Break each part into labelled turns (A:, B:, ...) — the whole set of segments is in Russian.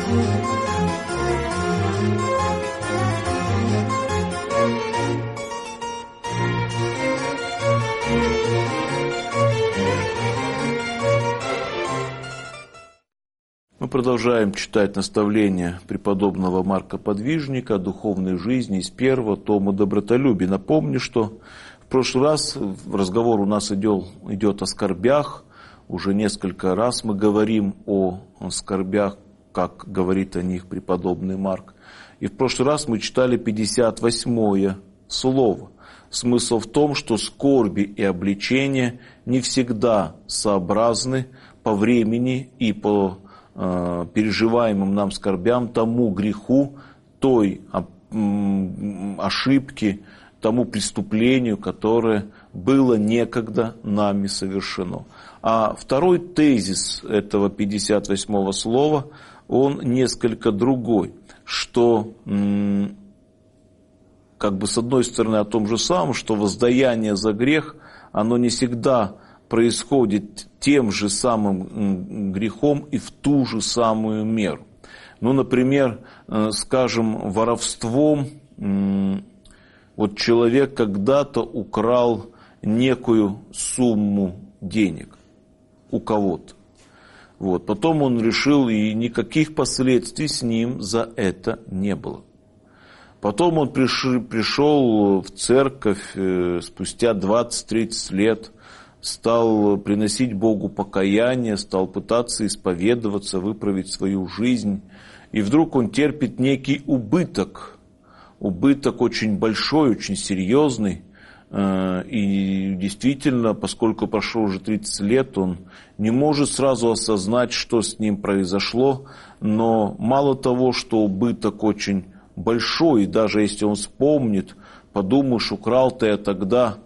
A: Мы продолжаем читать наставления преподобного Марка Подвижника о духовной жизни из первого тома «Добротолюбие». Напомню, что в прошлый раз разговор у нас идет о скорбях. Уже несколько раз мы говорим о скорбях, как говорит о них преподобный Марк. И в прошлый раз мы читали 58-е слово. Смысл в том, что скорби и обличения не всегда сообразны по времени и по переживаемым нам скорбям, тому греху, той ошибке, тому преступлению, которое было некогда нами совершено. А второй тезис этого 58-го слова, он несколько другой, что как бы с одной стороны о том же самом, что воздаяние за грех, оно не всегда происходит тем же самым грехом и в ту же самую меру. Ну, например, скажем, воровством вот человек когда-то украл некую сумму денег у кого-то. Вот. Потом он решил, и никаких последствий с ним за это не было. Потом он пришел в церковь спустя 20-30 лет, стал приносить Богу покаяние, стал пытаться исповедоваться, выправить свою жизнь. И вдруг он терпит некий убыток. Убыток очень большой, очень серьезный. И действительно, поскольку прошло уже 30 лет, он не может сразу осознать, что с ним произошло. Но мало того, что убыток очень большой, и даже если он вспомнит, подумаешь, украл-то я тогда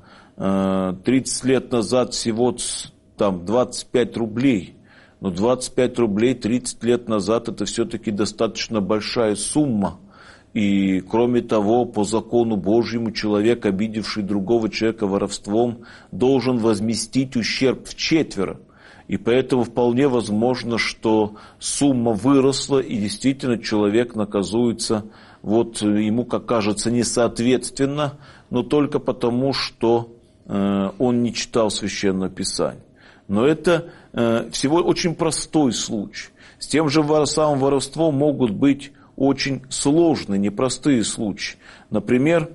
A: 30 лет назад всего там 25 рублей. Но 25 рублей 30 лет назад это все-таки достаточно большая сумма. И кроме того, по закону Божьему, человек, обидевший другого человека воровством, должен возместить ущерб вчетверо. И поэтому вполне возможно, что сумма выросла, и действительно человек наказуется, вот ему, как кажется, несоответственно, но только потому, что он не читал Священное Писание. Но это всего очень простой случай. С тем же самым воровством могут быть очень сложные, непростые случаи. Например,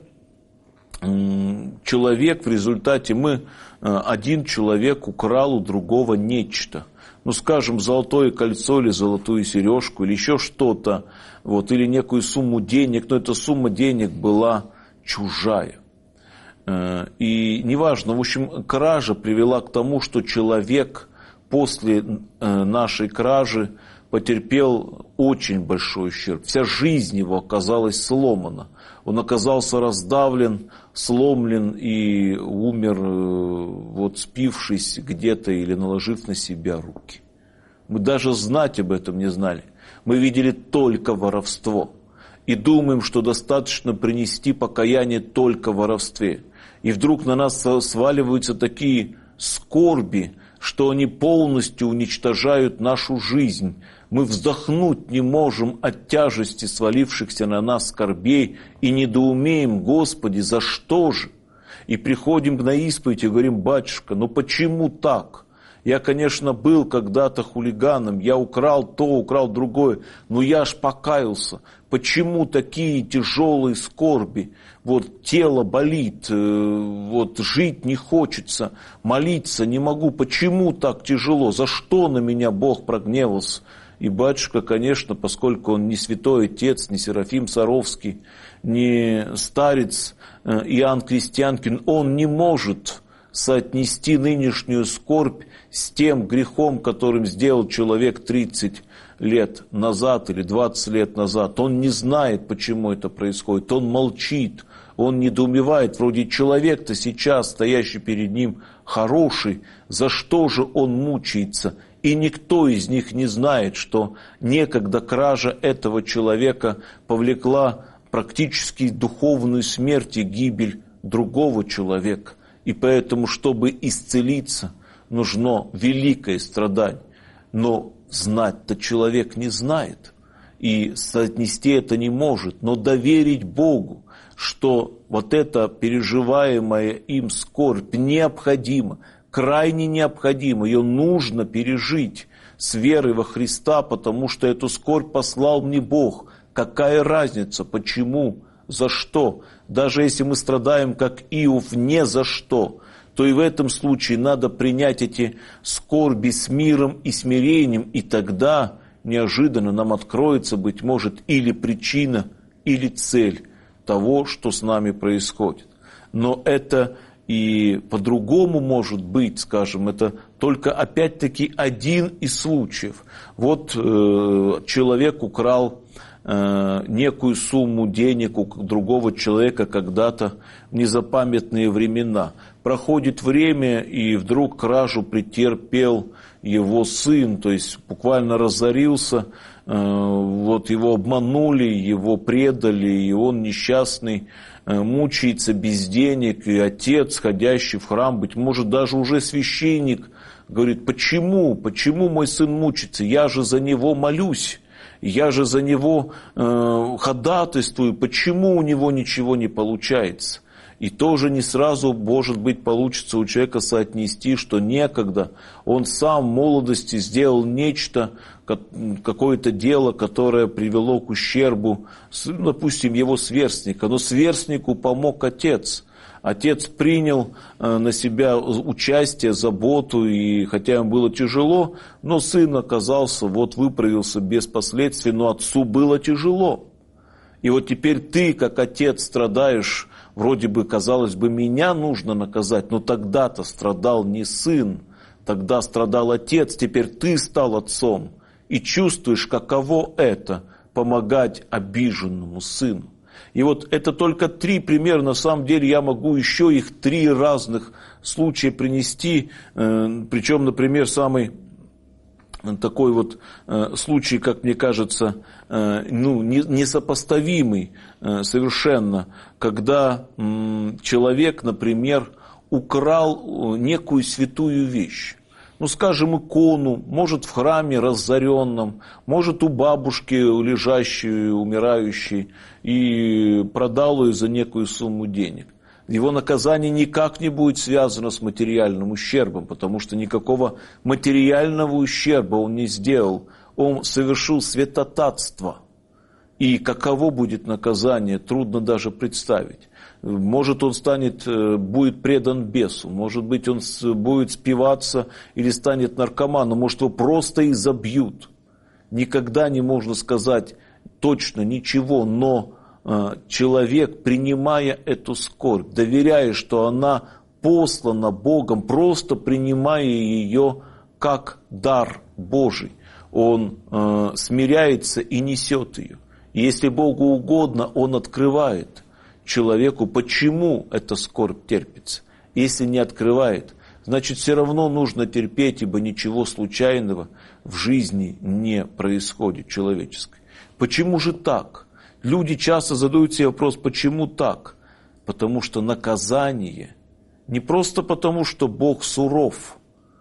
A: человек в результате, один человек украл у другого нечто. Ну, скажем, золотое кольцо или золотую сережку, или еще что-то, вот, или некую сумму денег, но эта сумма денег была чужая. И неважно, в общем, кража привела к тому, что человек после нашей кражи потерпел очень большой ущерб. Вся жизнь его оказалась сломана. Он оказался раздавлен, сломлен и умер, вот спившись где-то или наложив на себя руки. Мы даже знать об этом не знали. Мы видели только воровство. И думаем, что достаточно принести покаяние только в воровстве. И вдруг на нас сваливаются такие скорби, что они полностью уничтожают нашу жизнь. Мы вздохнуть не можем от тяжести свалившихся на нас скорбей и недоумеем: Господи, за что же? И приходим на исповедь и говорим: батюшка, ну почему так? Я, конечно, был когда-то хулиганом, я украл то, украл другое, но я ж покаялся. Почему такие тяжелые скорби? Вот тело болит, вот жить не хочется, молиться не могу. Почему так тяжело? За что на меня Бог прогневался? И батюшка, конечно, поскольку он не святой отец, не Серафим Саровский, не старец Иоанн Крестьянкин, он не может соотнести нынешнюю скорбь с тем грехом, которым сделал человек 30 лет назад или 20 лет назад. Он не знает, почему это происходит, он молчит, он недоумевает, вроде человек-то сейчас, стоящий перед ним, хороший, за что же он мучается? И никто из них не знает, что некогда кража этого человека повлекла практически духовную смерть и гибель другого человека. И поэтому, чтобы исцелиться, нужно великое страдание. Но знать-то человек не знает. и соотнести это не может, но доверить Богу, что вот эта переживаемая им скорбь необходима, крайне необходима, ее нужно пережить с верой во Христа, потому что эту скорбь послал мне Бог. Какая разница, почему, за что? Даже если мы страдаем, как Иов, не за что, то и в этом случае надо принять эти скорби с миром и смирением, и тогда неожиданно нам откроется, быть может, или причина, или цель того, что с нами происходит. Но это и по-другому может быть, скажем, это только опять-таки один из случаев. Вот человек украл некую сумму денег у другого человека когда-то в незапамятные времена. Проходит время, и вдруг кражу претерпел его сын, то есть буквально разорился, вот его обманули, его предали, и он несчастный, мучается без денег, и отец, ходящий в храм, быть может, даже уже священник, говорит: почему мой сын мучится, я же за него молюсь. Я же за него ходатайствую, почему у него ничего не получается? И тоже не сразу, может быть, получится у человека соотнести, что некогда он сам в молодости сделал нечто, какое-то дело, которое привело к ущербу, допустим, его сверстника. Но сверстнику помог отец. Отец принял на себя участие, заботу, и хотя ему было тяжело, но сын оказался, выправился без последствий, но отцу было тяжело. И вот теперь ты, как отец, страдаешь, вроде бы, казалось бы, меня нужно наказать, но тогда-то страдал не сын, тогда страдал отец, теперь ты стал отцом, и чувствуешь, каково это – помогать обиженному сыну. И вот это только 3 примера, на самом деле я могу еще их 3 разных случая принести, причем, например, самый такой случай, как мне кажется, несопоставимый совершенно, когда человек, например, украл некую святую вещь. Скажем, икону, может, в храме разоренном, может, у бабушки лежащей, умирающей, и продал ее за некую сумму денег. Его наказание никак не будет связано с материальным ущербом, потому что никакого материального ущерба он не сделал. Он совершил святотатство. И каково будет наказание, трудно даже представить. Может, он будет предан бесу, может быть, он будет спиваться или станет наркоманом, может, его просто изобьют. Никогда не можно сказать точно ничего, но человек, принимая эту скорбь, доверяя, что она послана Богом, просто принимая ее как дар Божий, он смиряется и несет ее. И если Богу угодно, он открывает человеку, почему эта скорбь терпится. Если не открывает, значит, все равно нужно терпеть, ибо ничего случайного в жизни не происходит человеческой. Почему же так? Люди часто задают себе вопрос, почему так? Потому что наказание не просто потому, что Бог суров,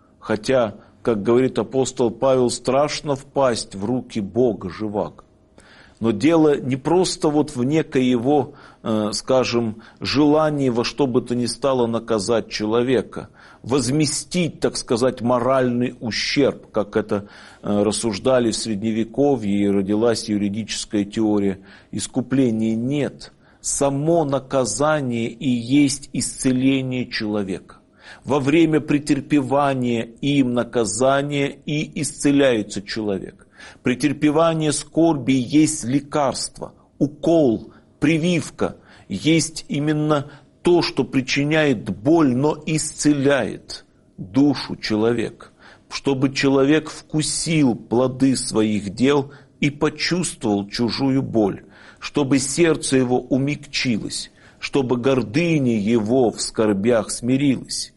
A: хотя, как говорит апостол Павел, страшно впасть в руки Бога живаго. Но дело не просто в некой его, скажем, желании во что бы то ни стало наказать человека, возместить, так сказать, моральный ущерб, как это рассуждали в Средневековье, и родилась юридическая теория искупления. Нет. Само наказание и есть исцеление человека. Во время претерпевания им наказания и исцеляется человек. Претерпевание скорби есть лекарство, укол, прививка, есть именно то, что причиняет боль, но исцеляет душу человека, чтобы человек вкусил плоды своих дел и почувствовал чужую боль, чтобы сердце его умягчилось, чтобы гордыня его в скорбях смирилась.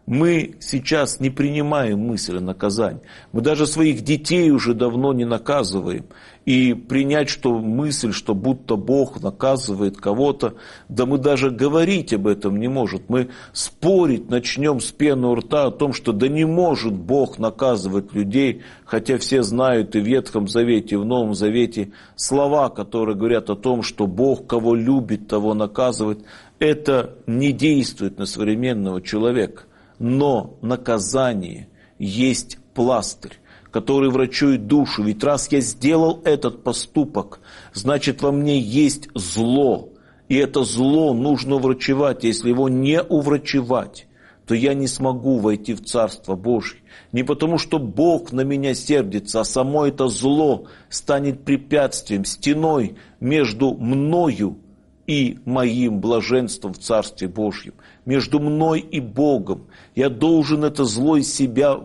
A: Мы сейчас не принимаем мысль о наказании. Мы даже своих детей уже давно не наказываем. И принять, что мысль, что будто Бог наказывает кого-то, да мы даже говорить об этом не можем. Мы спорить начнем с пены у рта о том, что да не может Бог наказывать людей, хотя все знают и в Ветхом Завете, и в Новом Завете слова, которые говорят о том, что Бог кого любит, того наказывает. Это не действует на современного человека. Но наказание есть пластырь, который врачует душу. Ведь раз я сделал этот поступок, значит во мне есть зло. И это зло нужно врачевать. Если его не уврачевать, то я не смогу войти в Царство Божье. Не потому, что Бог на меня сердится, а само это зло станет препятствием, стеной между мною и моим блаженством в Царстве Божьем, между мной и Богом. Я должен это зло из себя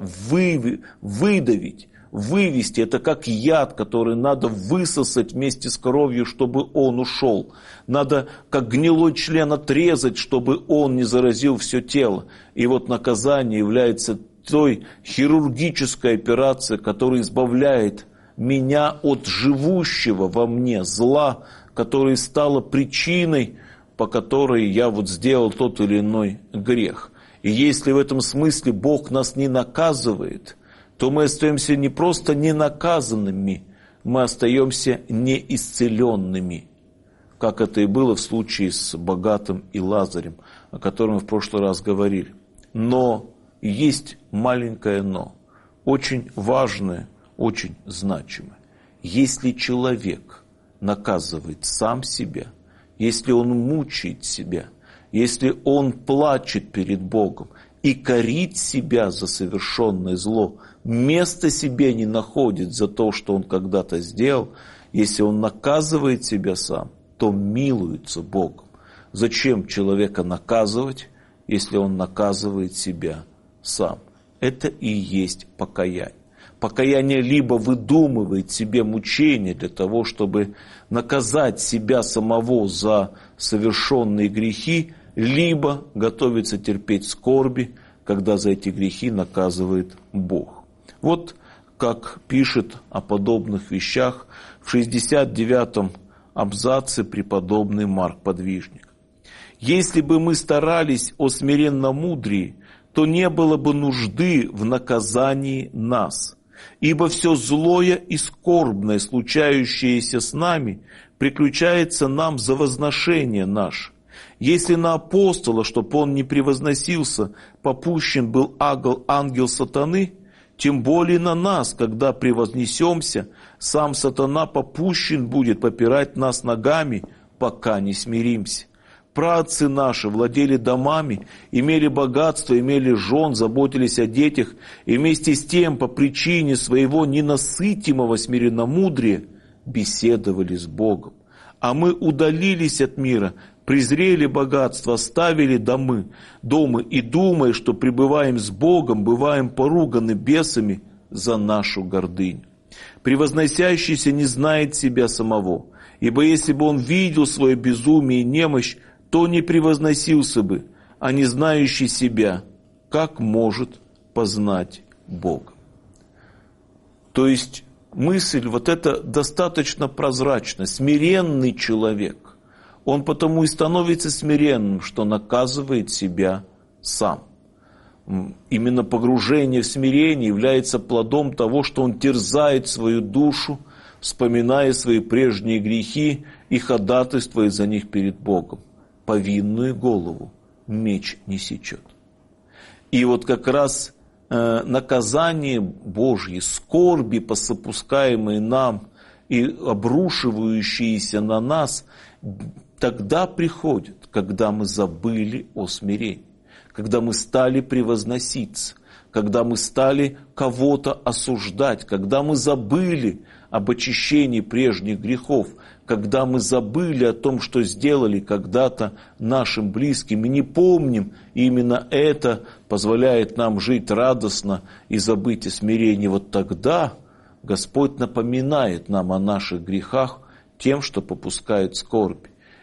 A: выдавить, вывести. Это как яд, который надо высосать вместе с кровью, чтобы он ушел. Надо как гнилой член отрезать, чтобы он не заразил все тело. И вот наказание является той хирургической операцией, которая избавляет меня от живущего во мне зла, которая стала причиной, по которой я вот сделал тот или иной грех. И если в этом смысле Бог нас не наказывает, то мы остаемся не просто ненаказанными, мы остаемся неисцеленными, как это и было в случае с богатым и Лазарем, о котором мы в прошлый раз говорили. Но есть маленькое но, очень важное, очень значимое. Если человек наказывает сам себя, если он мучает себя, если он плачет перед Богом и корит себя за совершенное зло, места себе не находит за то, что он когда-то сделал, если он наказывает себя сам, то милуется Богом. Зачем человека наказывать, если он наказывает себя сам? Это и есть покаяние. Покаяние либо выдумывает себе мучения для того, чтобы наказать себя самого за совершенные грехи, либо готовится терпеть скорби, когда за эти грехи наказывает Бог. Вот как пишет о подобных вещах в 69-м абзаце преподобный Марк Подвижник. «Если бы мы старались о смиренномудрии, то не было бы нужды в наказании нас. Ибо все злое и скорбное, случающееся с нами, приключается нам за возношение наше. Если на апостола, чтоб он не превозносился, попущен был ангел сатаны, тем более на нас, когда превознесемся, сам сатана попущен будет попирать нас ногами, пока не смиримся. Праотцы наши владели домами, имели богатство, имели жен, заботились о детях, и вместе с тем по причине своего ненасытимого смиренномудрия беседовали с Богом. А мы удалились от мира, презрели богатство, оставили дома и, думая, что пребываем с Богом, бываем поруганы бесами за нашу гордыню. Превозносящийся не знает себя самого, ибо если бы он видел свое безумие и немощь, то не превозносился бы, а не знающий себя, как может познать Бога». То есть мысль вот эта достаточно прозрачна. Смиренный человек, он потому и становится смиренным, что наказывает себя сам. Именно погружение в смирение является плодом того, что он терзает свою душу, вспоминая свои прежние грехи и ходатайствуя за них перед Богом. Повинную голову меч не сечет. И вот как раз наказание Божье, скорби, посопускаемые нам и обрушивающиеся на нас, тогда приходят, когда мы забыли о смирении, когда мы стали превозноситься, когда мы стали кого-то осуждать, когда мы забыли об очищении прежних грехов, когда мы забыли о том, что сделали когда-то нашим близким, и не помним, и именно это позволяет нам жить радостно и забыть о смирении. Вот тогда Господь напоминает нам о наших грехах тем, что попускает скорби.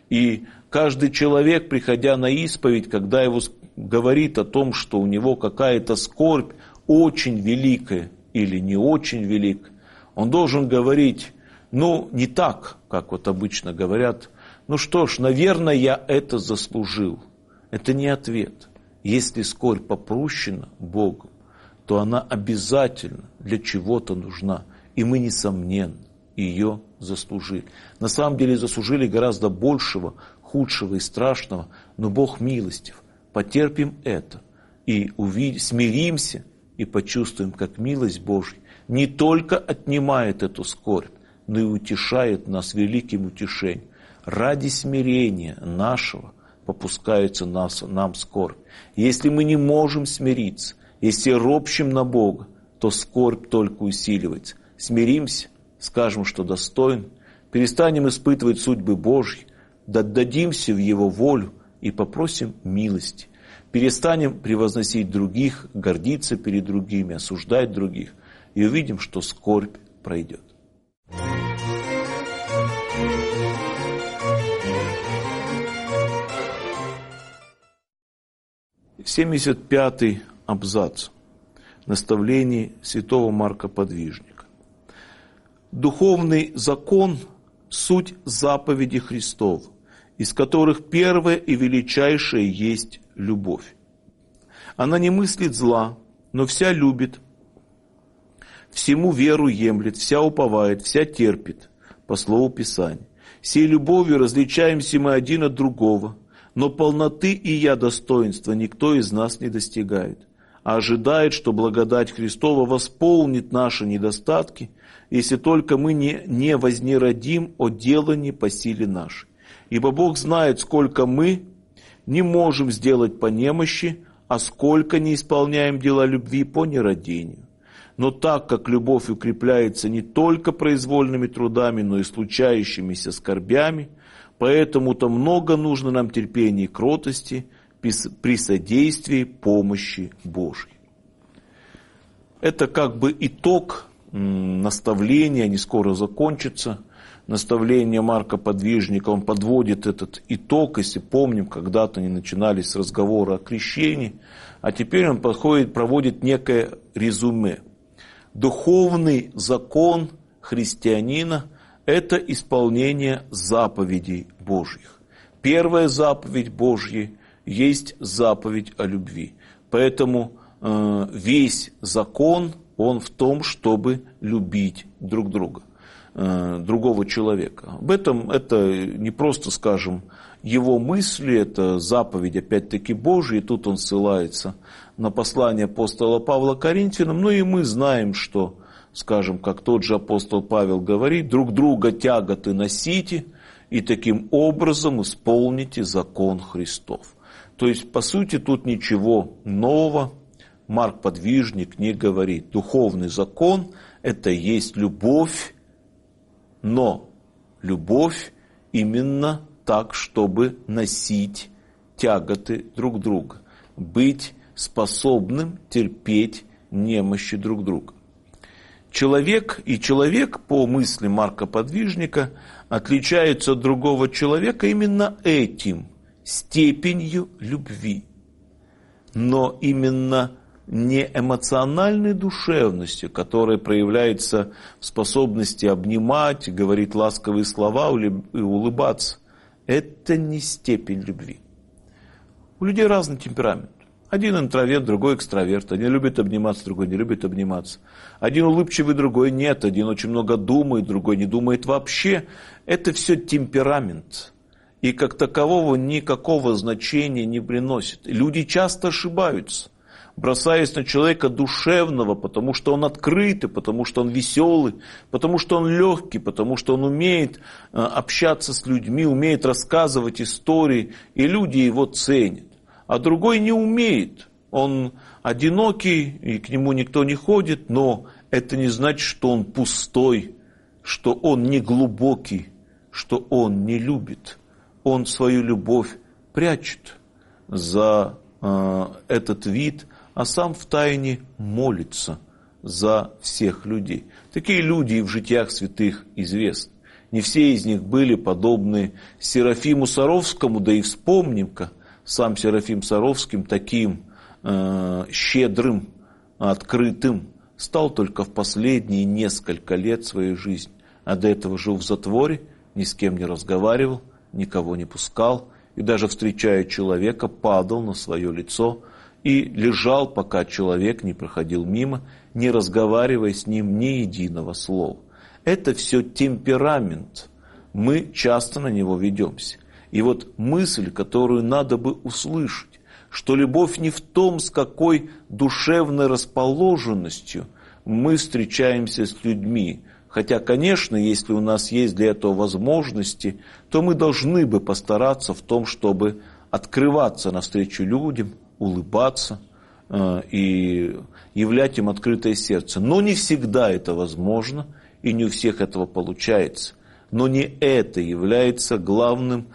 A: И каждый человек, приходя на исповедь, когда его говорит о том, что у него какая-то скорбь очень великая или не очень великая, он должен говорить, не так, как вот обычно говорят, что ж, наверное, я это заслужил. Это не ответ. Если скорбь попрущена Богом, то она обязательно для чего-то нужна. И мы, несомненно, ее заслужили. На самом деле заслужили гораздо большего, худшего и страшного, но Бог милостив. Потерпим это и смиримся и почувствуем, как милость Божья не только отнимает эту скорбь, но и утешает нас великим утешением. Ради смирения нашего попускается нам скорбь. Если мы не можем смириться, если ропщим на Бога, то скорбь только усиливается. Смиримся, скажем, что достоин, перестанем испытывать судьбы Божьи, отдадимся в Его волю и попросим милости. Перестанем превозносить других, гордиться перед другими, осуждать других, и увидим, что скорбь пройдет. 75-й абзац. Наставление святого Марка Подвижника. Духовный закон – суть заповеди Христов, из которых первое и величайшее есть любовь. Она не мыслит зла, но вся любит, всему веру емлет, вся уповает, вся терпит, по слову Писания. Сей любовью различаемся мы один от другого, но полноты и достоинства никто из нас не достигает, а ожидает, что благодать Христова восполнит наши недостатки, если только мы не вознеродим о делании по силе нашей. Ибо Бог знает, сколько мы не можем сделать по немощи, а сколько не исполняем дела любви по нерадению. Но так как любовь укрепляется не только произвольными трудами, но и случающимися скорбями, поэтому-то много нужно нам терпения и кротости при содействии помощи Божьей. Это как бы итог наставления, они скоро закончатся. Наставление Марка Подвижника, он подводит этот итог, если помним, когда-то они начинались с разговора о крещении, а теперь он проводит некое резюме. Духовный закон христианина – это исполнение заповедей Божьих. Первая заповедь Божья есть заповедь о любви. Поэтому весь закон, он в том, чтобы любить друг друга, другого человека. Об этом это не просто, скажем, его мысли, это заповедь, опять-таки, Божья, и тут он ссылается на послание апостола Павла Коринфянам, и мы знаем, что, скажем, как тот же апостол Павел говорит, друг друга тяготы носите, и таким образом исполните закон Христов. То есть, по сути, тут ничего нового Марк Подвижник не говорит. Духовный закон – это есть любовь, но любовь именно так, чтобы носить тяготы друг друга, быть способным терпеть немощи друг друга. Человек по мысли Марка Подвижника отличается от другого человека именно этим, степенью любви, но именно не эмоциональной душевностью, которая проявляется в способности обнимать, говорить ласковые слова и улыбаться. Это не степень любви. У людей разный темперамент. Один интроверт, другой экстраверт. Один любит обниматься, другой не любит обниматься. Один улыбчивый, другой нет. Один очень много думает, другой не думает вообще. Это все темперамент. И как такового никакого значения не приносит. Люди часто ошибаются, бросаясь на человека душевного, потому что он открытый, потому что он веселый, потому что он легкий, потому что он умеет общаться с людьми, умеет рассказывать истории, и люди его ценят. А другой не умеет, он одинокий, и к нему никто не ходит, но это не значит, что он пустой, что он не глубокий, что он не любит. Он свою любовь прячет за этот вид, а сам втайне молится за всех людей. Такие люди и в житиях святых известны. Не все из них были подобны Серафиму Саровскому, да и вспомним-ка, сам Серафим Саровский таким щедрым, открытым стал только в последние несколько лет своей жизни. А до этого жил в затворе, ни с кем не разговаривал, никого не пускал, и даже встречая человека, падал на свое лицо и лежал, пока человек не проходил мимо, не разговаривая с ним ни единого слова. Это все темперамент, мы часто на него ведемся. И вот мысль, которую надо бы услышать, что любовь не в том, с какой душевной расположенностью мы встречаемся с людьми. Хотя, конечно, если у нас есть для этого возможности, то мы должны бы постараться в том, чтобы открываться навстречу людям, улыбаться и являть им открытое сердце. Но не всегда это возможно, и не у всех этого получается. Но не это является главным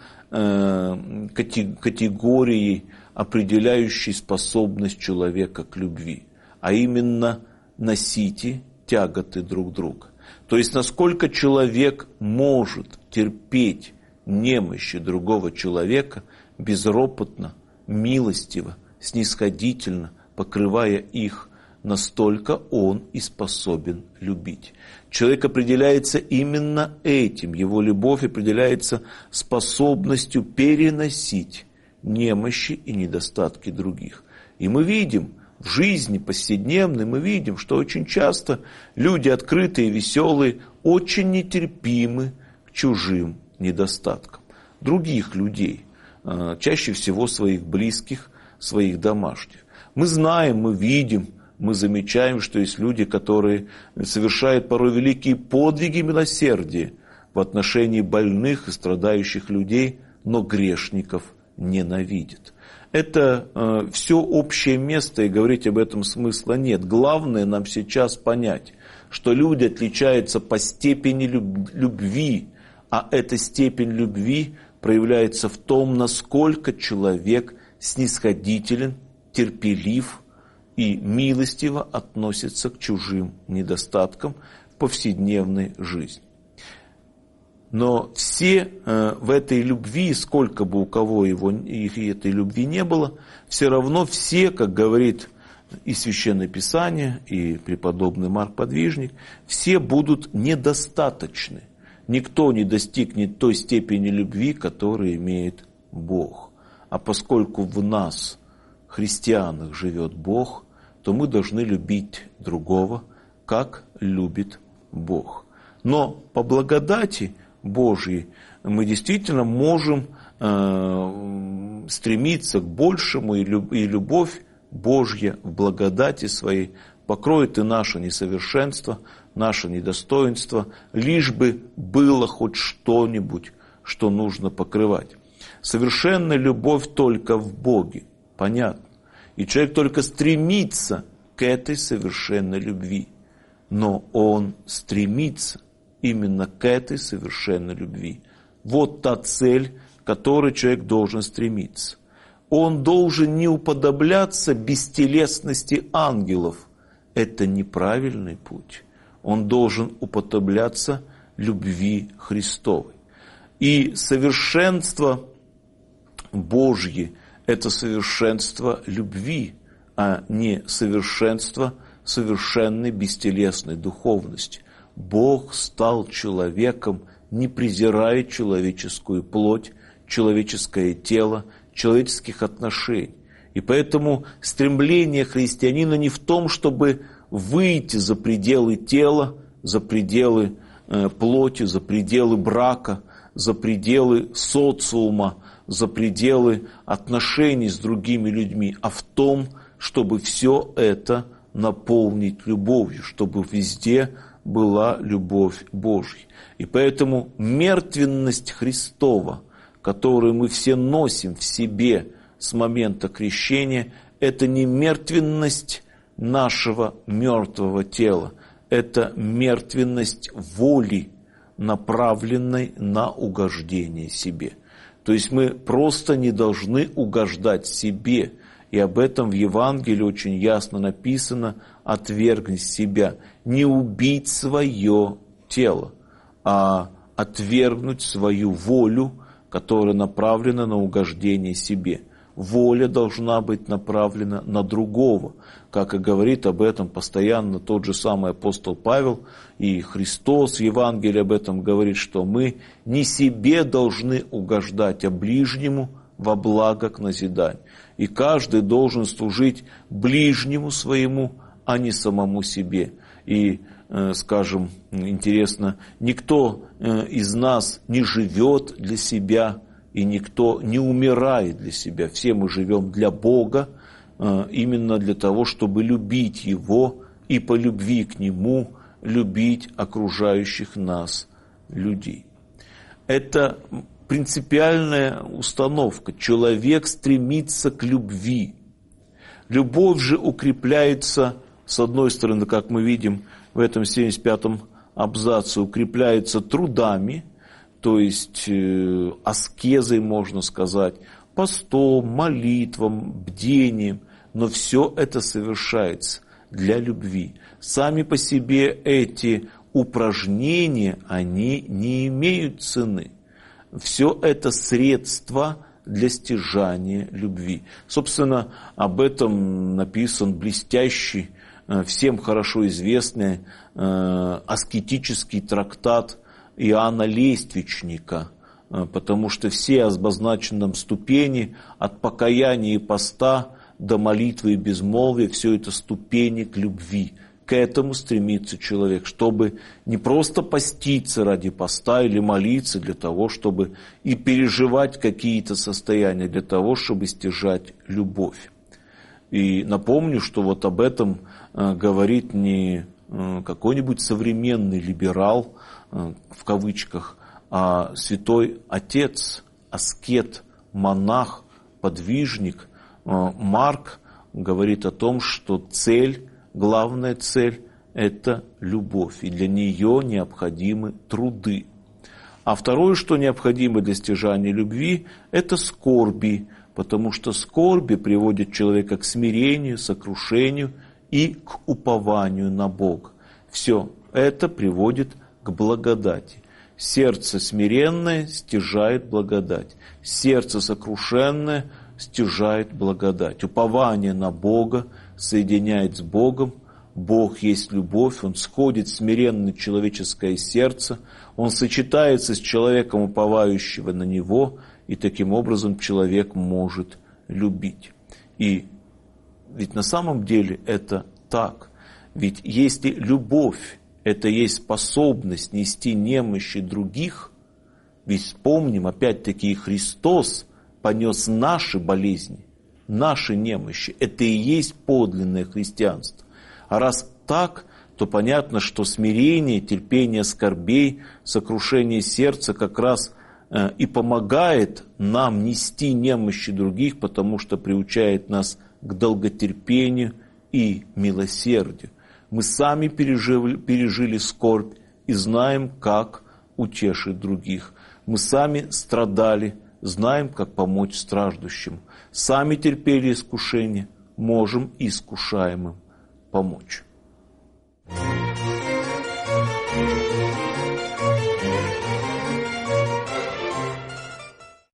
A: категорией, определяющей способность человека к любви, а именно носите тяготы друг друга. То есть, насколько человек может терпеть немощи другого человека безропотно, милостиво, снисходительно, покрывая их, настолько он и способен любить. Человек определяется именно этим, его любовь определяется способностью переносить немощи и недостатки других. И мы видим, в жизни повседневной мы видим, что очень часто люди открытые, веселые, очень нетерпимы к чужим недостаткам других людей, чаще всего своих близких, своих домашних. Мы знаем, мы видим, мы замечаем, что есть люди, которые совершают порой великие подвиги милосердия в отношении больных и страдающих людей, но грешников ненавидят. Это все общее место, и говорить об этом смысла нет. Главное нам сейчас понять, что люди отличаются по степени любви, а эта степень любви проявляется в том, насколько человек снисходителен, терпелив и милостиво относится к чужим недостаткам в повседневной жизни. Но все в этой любви, сколько бы у кого этой любви не было, все равно все, как говорит и Священное Писание, и преподобный Марк Подвижник, все будут недостаточны. Никто не достигнет той степени любви, которую имеет Бог. А поскольку в нас, христианах, живет Бог, то мы должны любить другого, как любит Бог. Но по благодати Божьей мы действительно можем стремиться к большему, и любовь Божья в благодати своей покроет и наше несовершенство, наше недостоинство, лишь бы было хоть что-нибудь, что нужно покрывать. Совершенная любовь только в Боге, понятно. И человек только стремится к этой совершенной любви. Но он стремится именно к этой совершенной любви. Вот та цель, к которой человек должен стремиться. Он должен не уподобляться бестелесности ангелов. Это неправильный путь. Он должен уподобляться любви Христовой. И совершенство Божье – это совершенство любви, а не совершенство совершенной бестелесной духовности. Бог стал человеком, не презирая человеческую плоть, человеческое тело, человеческих отношений. И поэтому стремление христианина не в том, чтобы выйти за пределы тела, за пределы плоти, за пределы брака, за пределы социума, за пределы отношений с другими людьми, а в том, чтобы все это наполнить любовью, чтобы везде была любовь Божья. И поэтому мертвенность Христова, которую мы все носим в себе с момента крещения, это не мертвенность нашего мертвого тела, это мертвенность воли, направленной на угождение себе. То есть мы просто не должны угождать себе. И об этом в Евангелии очень ясно написано: «Отвергни себя», не убить свое тело, а отвергнуть свою волю, которая направлена на угождение себе. Воля должна быть направлена на другого, как и говорит об этом постоянно тот же самый апостол Павел, и Христос в Евангелии об этом говорит, что мы не себе должны угождать, а ближнему во благо к назиданию. И каждый должен служить ближнему своему, а не самому себе. И, скажем, интересно, никто из нас не живет для себя, и никто не умирает для себя. Все мы живем для Бога, именно для того, чтобы любить Его и по любви к Нему любить окружающих нас людей. Это принципиальная установка. Человек стремится к любви. Любовь же укрепляется, с одной стороны, как мы видим в этом 75-м абзаце, укрепляется трудами, то есть аскезой, можно сказать, постом, молитвом, бдением, но все это совершается для любви. Сами по себе эти упражнения, они не имеют цены. Все это средства для стяжания любви. Собственно, об этом написан блестящий, всем хорошо известный аскетический трактат Иоанна Лествичника, потому что все обозначенные ступени от покаяния и поста до молитвы и безмолвия, все это ступени к любви. К этому стремится человек, чтобы не просто поститься ради поста или молиться для того, чтобы и переживать какие-то состояния, для того, чтобы стяжать любовь. И напомню, что вот об этом говорит не какой-нибудь современный либерал, в кавычках, а святой отец, аскет, монах, подвижник Марк говорит о том, что цель, главная цель – это любовь, и для нее необходимы труды. А второе, что необходимо для стяжания любви – это скорби, потому что скорби приводят человека к смирению, сокрушению и к упованию на Бога. Все это приводит к благодати. Сердце смиренное стяжает благодать. Сердце сокрушенное стяжает благодать. Упование на Бога соединяет с Богом. Бог есть любовь, Он сходит в смиренное человеческое сердце, Он сочетается с человеком, уповающего на Него, и таким образом человек может любить. И ведь на самом деле это так. Ведь если любовь – это есть способность нести немощи других, ведь вспомним, опять-таки, Христос понес наши болезни, наши немощи. Это и есть подлинное христианство. А раз так, то понятно, что смирение, терпение скорбей, сокрушение сердца как раз и помогает нам нести немощи других, потому что приучает нас к долготерпению и милосердию. Мы сами пережили скорбь и знаем, как утешить других. Мы сами страдали, знаем, как помочь страждущим. Сами терпели искушения, можем искушаемым помочь.